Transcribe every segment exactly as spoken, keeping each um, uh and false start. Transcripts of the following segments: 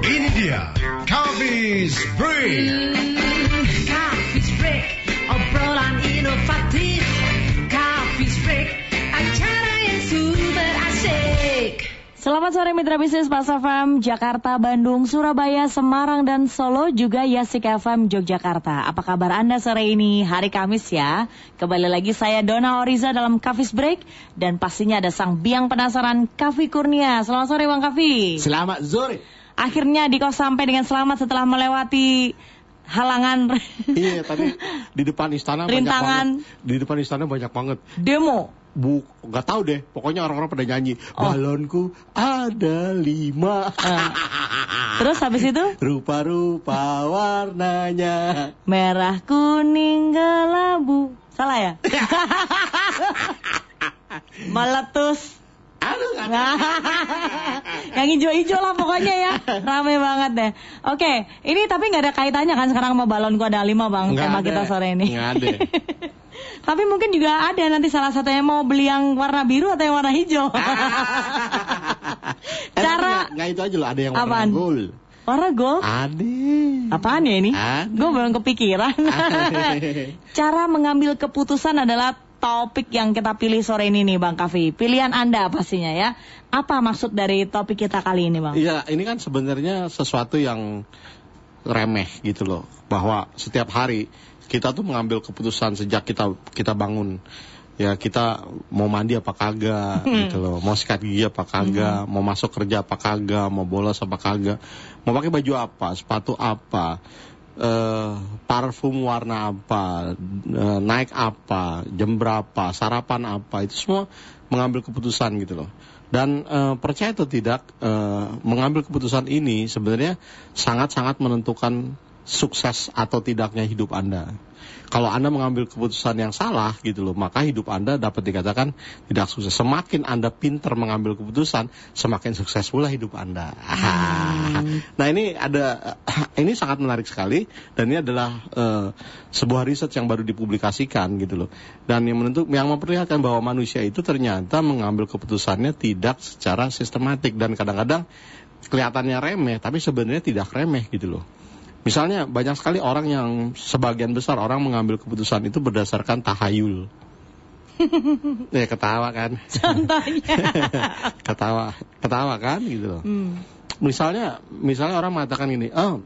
Ini dia Coffee Break. Coffee Break, obrolan inovatif. Coffee Break, acara yang super asik. Selamat sore mitra bisnis Pas F M, Jakarta, Bandung, Surabaya, Semarang, dan Solo, juga Yasik F M Yogyakarta. Apa kabar Anda sore ini? Hari Kamis ya. Kembali lagi saya Dona Oriza dalam Coffee Break. Dan pastinya ada sang biang penasaran, Kavi Kurnia. Selamat sore Bang Kavi. Selamat sore. Akhirnya Diko sampai dengan selamat setelah melewati halangan. Iya, tadi di depan istana rintangan. banyak banget. Di depan istana banyak banget. Demo. Bu, nggak tahu deh. Pokoknya orang-orang pada nyanyi. Oh. Balonku ada lima. Uh. Terus habis itu? Rupa-rupa warnanya. Merah, kuning, kelabu. Salah ya? Meletus. Aduh, yang hijau-hijau lah pokoknya ya. Rame banget deh. Oke, ini tapi nggak ada kaitannya kan sekarang sama balonku ada lima Bang. Nggak tema ada. kita sore ini. Nggak ada. Tapi mungkin juga ada nanti salah satunya mau beli yang warna biru atau yang warna hijau. Cara nggak itu aja loh, ada yang warna apaan? gold. Warna gold? Ada. Apaan ya ini? Gue belum kepikiran. Cara mengambil keputusan adalah topik yang kita pilih sore ini nih Bang Kavi. Pilihan Anda pastinya ya. Apa maksud dari topik kita kali ini Bang? Iya, ini kan sebenarnya sesuatu yang remeh gitu loh. Bahwa setiap hari kita tuh mengambil keputusan sejak kita kita bangun. Ya kita mau mandi apa kagak gitu loh. Mau sikat gigi apa kagak, hmm. mau masuk kerja apa kagak, mau bolos apa kagak, mau pakai baju apa, sepatu apa, uh, parfum warna apa, uh, naik apa, jam berapa, sarapan apa, itu semua mengambil keputusan gitu loh. Dan uh, percaya atau tidak, uh, mengambil keputusan ini sebenarnya sangat-sangat menentukan sukses atau tidaknya hidup Anda. Kalau Anda mengambil keputusan yang salah gitu loh, maka hidup Anda dapat dikatakan tidak sukses. Semakin Anda pintar mengambil keputusan, semakin sukses pula hidup Anda. Hmm. Nah ini ada, ini sangat menarik sekali, dan ini adalah uh, sebuah riset yang baru dipublikasikan gitu loh. Dan yang menentuk, yang memperlihatkan bahwa manusia itu ternyata mengambil keputusannya tidak secara sistematik, dan kadang-kadang kelihatannya remeh, tapi sebenarnya tidak remeh gitu loh. Misalnya banyak sekali orang yang sebagian besar orang mengambil keputusan itu berdasarkan tahayul. Ya ketawa kan. Contohnya. ketawa, ketawa kan gitu loh. Hmm. Misalnya, misalnya orang mengatakan gini, oh,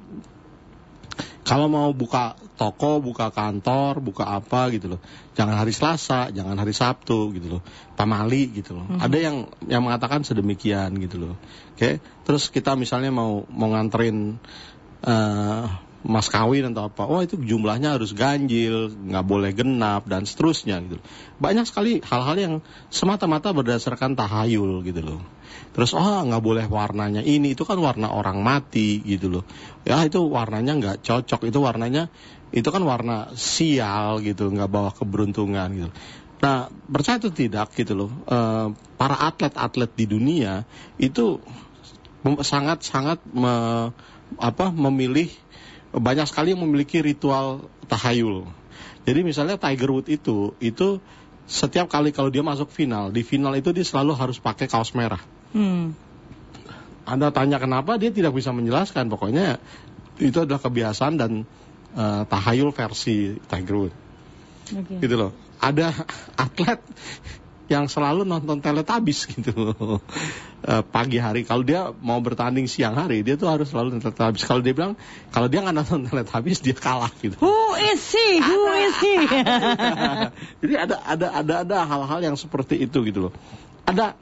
kalau mau buka toko, buka kantor, buka apa gitu loh, jangan hari Selasa, jangan hari Sabtu gitu loh, pamali gitu loh. Hmm. Ada yang yang mengatakan sedemikian gitu loh. Oke, terus kita misalnya mau mau nganterin Uh, mas kawin atau apa, oh itu jumlahnya harus ganjil, nggak boleh genap dan seterusnya gitu. Banyak sekali hal-hal yang semata-mata berdasarkan tahayul gitu loh. Terus oh nggak boleh warnanya ini, itu kan warna orang mati gitu loh. Ya itu warnanya nggak cocok, itu warnanya itu kan warna sial gitu, nggak bawa keberuntungan gitu. Nah percaya atau tidak gitu loh, uh, para atlet-atlet di dunia itu sangat-sangat me apa memilih, banyak sekali yang memiliki ritual tahayul. Jadi misalnya Tiger Woods itu itu setiap kali kalau dia masuk final, di final itu dia selalu harus pakai kaos merah. Hmm. Anda tanya kenapa, dia tidak bisa menjelaskan. Pokoknya itu adalah kebiasaan dan uh, tahayul versi Tiger Woods. Okay. Gitu loh. Ada atlet yang selalu nonton Teletubbies gitu uh, pagi hari. Kalau dia mau bertanding siang hari, dia tuh harus selalu nonton Teletubbies. Kalau dia bilang, kalau dia nggak nonton Teletubbies, dia kalah gitu. Who is he? Who is he? Jadi ada ada ada ada hal-hal yang seperti itu gitu loh. Ada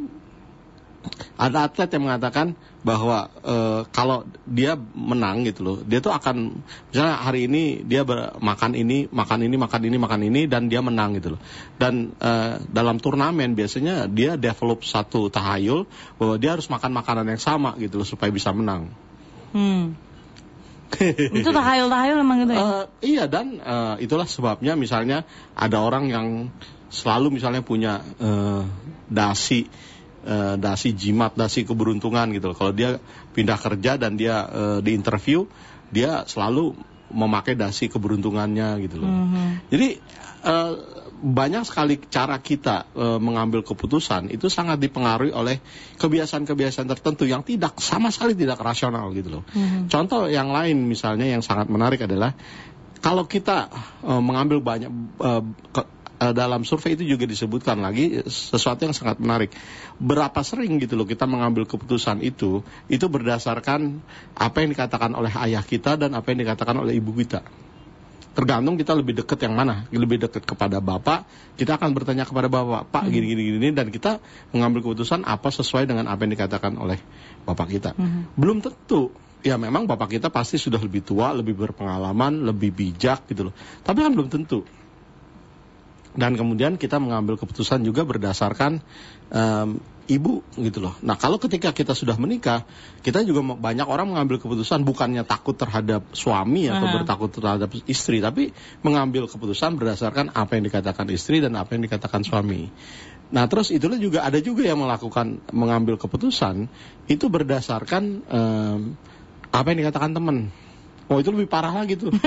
ada atlet yang mengatakan bahwa e, kalau dia menang gitu loh, dia tuh akan misalnya hari ini dia ber, makan ini, makan ini, makan ini, makan ini, dan dia menang gitu loh. Dan e, dalam turnamen biasanya dia develop satu tahayul bahwa dia harus makan makanan yang sama gitu loh supaya bisa menang. Hmm. Itu tahayul-tahayul memang gitu ya? Uh, iya, dan uh, itulah sebabnya misalnya ada orang yang selalu misalnya punya uh, dasi Uh, dasi jimat, dasi keberuntungan gitu loh. Kalau dia pindah kerja dan dia uh, di interview, dia selalu memakai dasi keberuntungannya gitu loh. Mm-hmm. Jadi uh, banyak sekali cara kita e, mengambil keputusan itu sangat dipengaruhi oleh kebiasaan-kebiasaan tertentu yang tidak sama sekali tidak rasional gitu loh. Mm-hmm. Contoh yang lain misalnya yang sangat menarik adalah kalau kita e, mengambil banyak e, ke, e, dalam survei itu juga disebutkan lagi sesuatu yang sangat menarik. Berapa sering gitu loh kita mengambil keputusan itu itu berdasarkan apa yang dikatakan oleh ayah kita dan apa yang dikatakan oleh ibu kita. Tergantung kita lebih dekat yang mana, lebih dekat kepada bapak, kita akan bertanya kepada bapak, pak gini gini gini, dan kita mengambil keputusan apa sesuai dengan apa yang dikatakan oleh bapak kita. Mm-hmm. Belum tentu, ya memang bapak kita pasti sudah lebih tua, lebih berpengalaman, lebih bijak gitu loh. Tapi kan belum tentu. Dan kemudian kita mengambil keputusan juga berdasarkan um, ibu gitu loh. Nah kalau ketika kita sudah menikah, kita juga banyak orang mengambil keputusan bukannya takut terhadap suami atau uh-huh. bertakut terhadap istri, tapi mengambil keputusan berdasarkan apa yang dikatakan istri dan apa yang dikatakan suami. Nah terus itulah juga ada juga yang melakukan mengambil keputusan itu berdasarkan um, apa yang dikatakan teman. Oh itu lebih parah lagi tuh.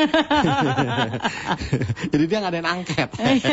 Jadi dia ngadain angket.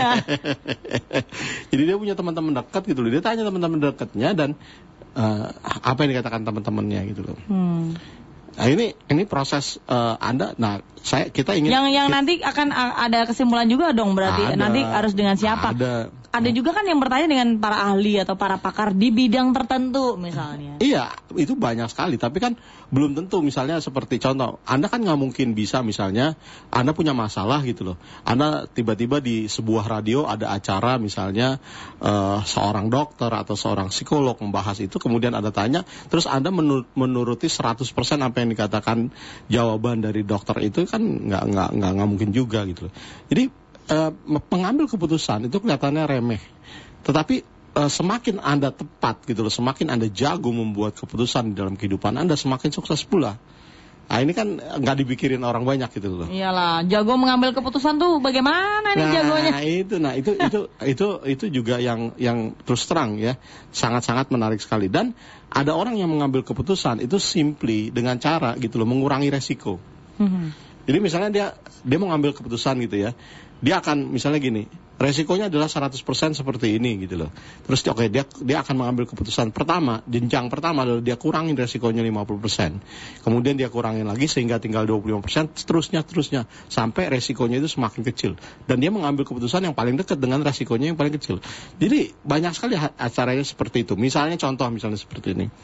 Jadi dia punya teman-teman dekat gitu loh. Dia tanya teman-teman dekatnya dan uh, apa yang dikatakan teman-temannya gitu loh. Hmm. Nah ini ini proses uh, Anda. Nah saya kita ingin. Yang yang kita, nanti akan ada kesimpulan juga dong berarti. Ada, nanti harus dengan siapa? Ada. Ada juga kan yang bertanya dengan para ahli atau para pakar di bidang tertentu misalnya. Iya, itu banyak sekali. Tapi kan belum tentu misalnya seperti contoh, Anda kan nggak mungkin bisa misalnya Anda punya masalah gitu loh. Anda tiba-tiba di sebuah radio ada acara misalnya uh, seorang dokter atau seorang psikolog membahas itu, kemudian Anda tanya, terus Anda menur- menuruti seratus persen apa yang dikatakan jawaban dari dokter itu kan nggak nggak nggak nggak mungkin juga gitu loh. Jadi Uh, pengambil keputusan itu kelihatannya remeh, tetapi uh, semakin Anda tepat gitu loh, semakin Anda jago membuat keputusan di dalam kehidupan Anda, semakin sukses pula. Nah ini kan nggak dipikirin orang banyak gitu loh. Iyalah, jago mengambil keputusan tuh bagaimana nih nah, jagonya? Nah itu, nah itu itu itu itu juga yang yang terus terang ya, sangat-sangat menarik sekali. Dan ada orang yang mengambil keputusan itu simply dengan cara gitu loh, mengurangi resiko. Hmm. Jadi misalnya dia dia mau ngambil keputusan gitu ya. Dia akan misalnya gini, resikonya adalah seratus persen seperti ini gitu loh. Terus oke okay, dia dia akan mengambil keputusan pertama, jenjang pertama adalah dia kurangin resikonya lima puluh persen. Kemudian dia kurangin lagi sehingga tinggal dua puluh lima persen, seterusnya terusnya sampai resikonya itu semakin kecil. Dan dia mengambil keputusan yang paling dekat dengan resikonya yang paling kecil. Jadi banyak sekali acaranya seperti itu. Misalnya contoh misalnya seperti ini.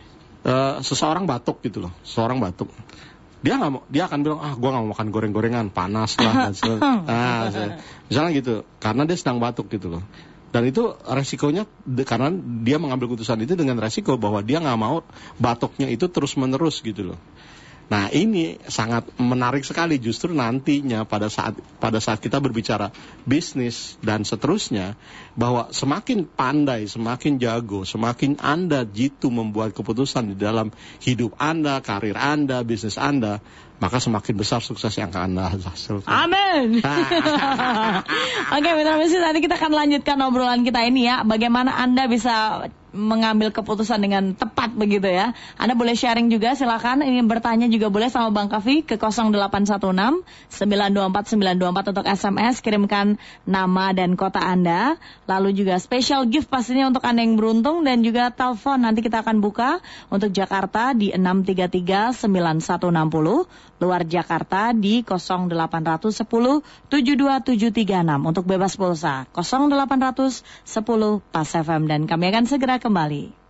Uh, seseorang batuk gitu loh, seseorang batuk. Dia nggak mau, dia akan bilang ah gue nggak mau makan goreng-gorengan, panas lah. Nah, misalnya gitu, karena dia sedang batuk gitu loh. Dan itu resikonya de, karena dia mengambil keputusan itu dengan resiko bahwa dia nggak mau batuknya itu terus menerus gitu loh. Nah ini sangat menarik sekali justru nantinya pada saat pada saat kita berbicara bisnis dan seterusnya, bahwa semakin pandai, semakin jago, semakin Anda jitu membuat keputusan di dalam hidup Anda, karir Anda, bisnis Anda, maka semakin besar sukses yang akan Anda hasilkan. Amin. Oke, mitra bisnis, nanti kita akan lanjutkan obrolan kita ini ya. Bagaimana Anda bisa mengambil keputusan dengan tepat begitu ya. Anda boleh sharing juga, silakan. Ini bertanya juga boleh sama Bang Kavi ke nol delapan satu enam sembilan dua empat sembilan dua empat untuk S M S. Kirimkan nama dan kota Anda. Lalu juga special gift pastinya untuk Anda yang beruntung. Dan juga telepon nanti kita akan buka untuk Jakarta di enam tiga tiga sembilan satu enam nol. Luar Jakarta di nol delapan satu nol tujuh dua tujuh tiga enam untuk bebas pulsa nol delapan satu nol Pas F M, dan kami akan segera kembali.